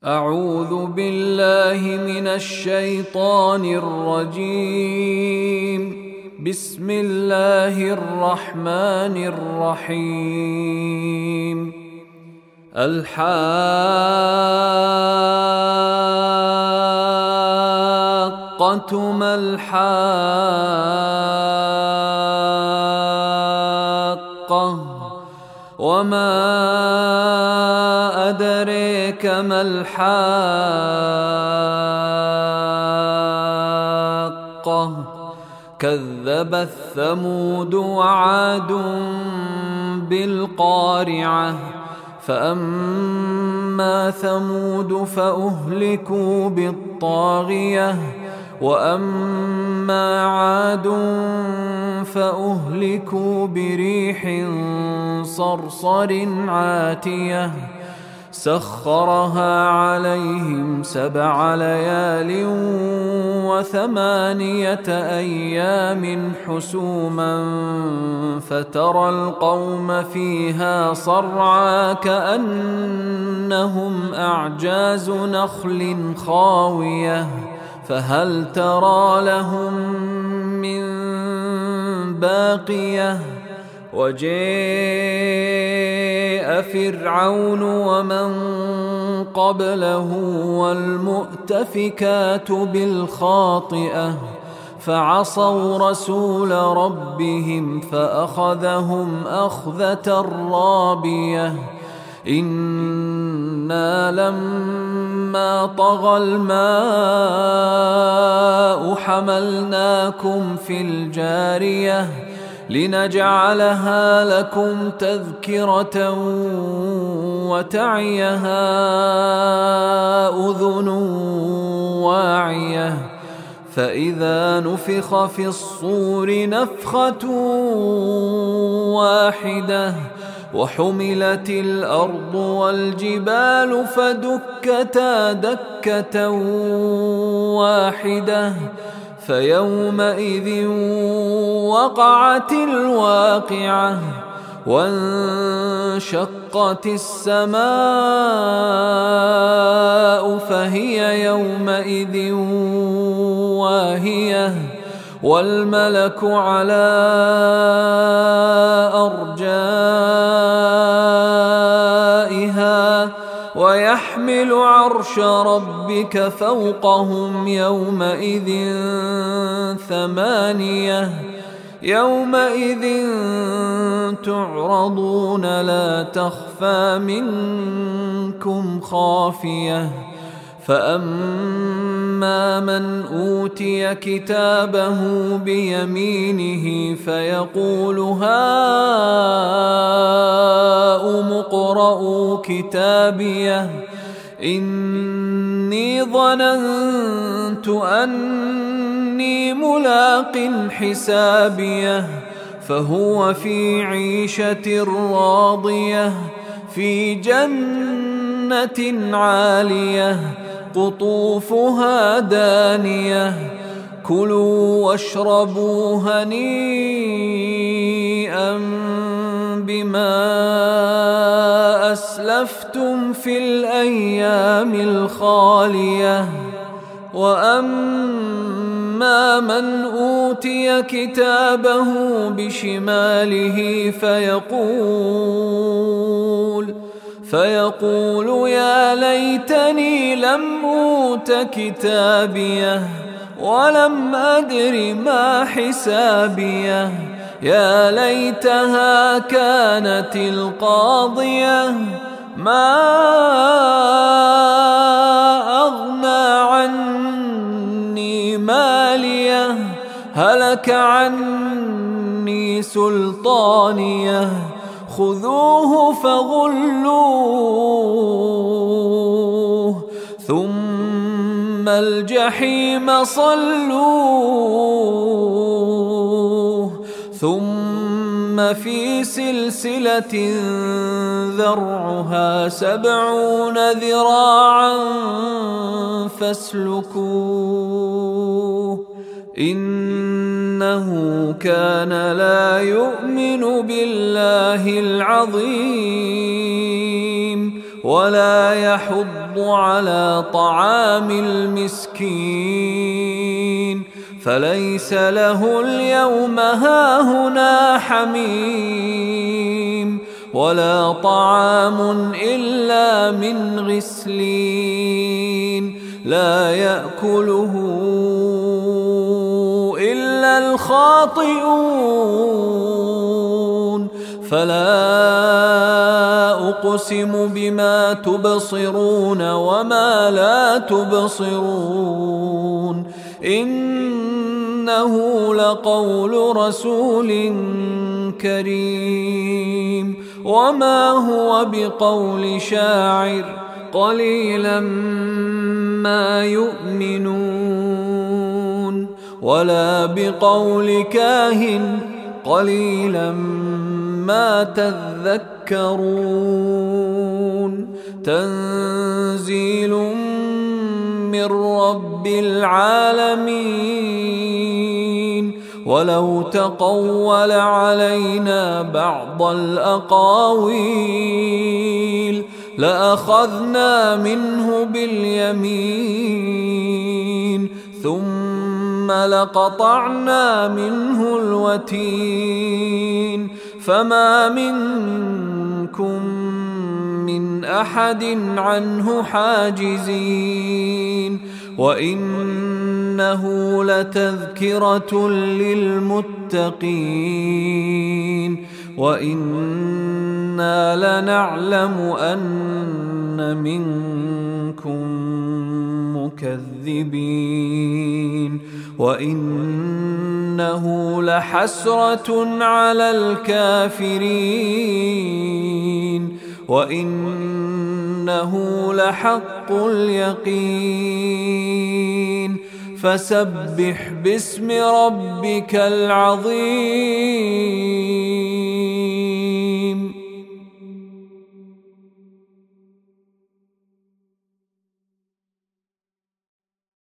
أعوذ بالله من الشيطان الرجيم. بسم الله الرحمن الرحيم. الحاقة ما الحاقة وما أدريك ما الحاقة كذبت ثمود وعاد بالقارعة فأما ثمود فأهلكوا بالطاغية وأما عاد فأهلكوا بريح صرصر عاتية سخرها عليهم 7 ليال و8 أيام حسوما فترى القوم فيها صرعى كأنهم أعجاز نخل خاوية فهل ترى لهم من باقية وجاء فرعون ومن قبله والمؤتفكات بالخاطئة فعصوا رسول ربهم فأخذهم أخذة رابية إنا لما طغى الماء حملناكم في الجارية لنجعلها لكم تذكرة وتعيها أذن واعية فإذا نفخ في الصور نفخة واحدة وحملت الأرض والجبال فدكتا دكة واحدة فيومئذ وقعت الواقعة وانشقت السماء فهي يومئذ واهية والملك على أرجائها ويحمل عرش ربك فوقهم يومئذ 8 يومئذ تعرضون لا تخفى منكم خافية فأما من أوتي كتابه بيمينه فيقول هاؤم اقرءوا كتابيه إني ظننت أني ملاق حسابيه فهو في عيشة راضية في جنة عالية قطوفها دانية كلوا واشربوا هنيئا بما أسلفتم في الأيام الخالية وأما من أوتي كتابه بشماله فيقول يا ليتني لم أوت كتابيه ولم أدر ما حسابيه يا ليتها كانت القاضية ما أغنى عني ماليه هلك عني سلطانيه خذوه فغلوه ثم الجحيم صلوه ثم في سلسلة ذرعها 70 ذراعا فاسلكوه إنه كان لا يؤمن بالله العظيم ولا يحض على طعام المسكين فليس له اليوم هاهنا حميم ولا طعام إلا من غسلين لا يأكله إلا الخاطئون فلا أقسم بما تبصرون وما لا تبصرون إنه لقول رسول كريم وما هو بقول شاعر قليلا ما يؤمنون ولا بقول كاهن قليلا ما تذكرون تنزيل من رب العالمين ولو تقول علينا بعض الأقاويل لأخذنا منه باليمين ثم لقطعنا منه الوتين فما منكم من أحد عنه حاجزين وإنه لتذكرة للمتقين وإنا لنعلم أن منكم مكذبين وإنه لحسرة على الكافرين وإنه لحق اليقين فسبح باسم ربك العظيم.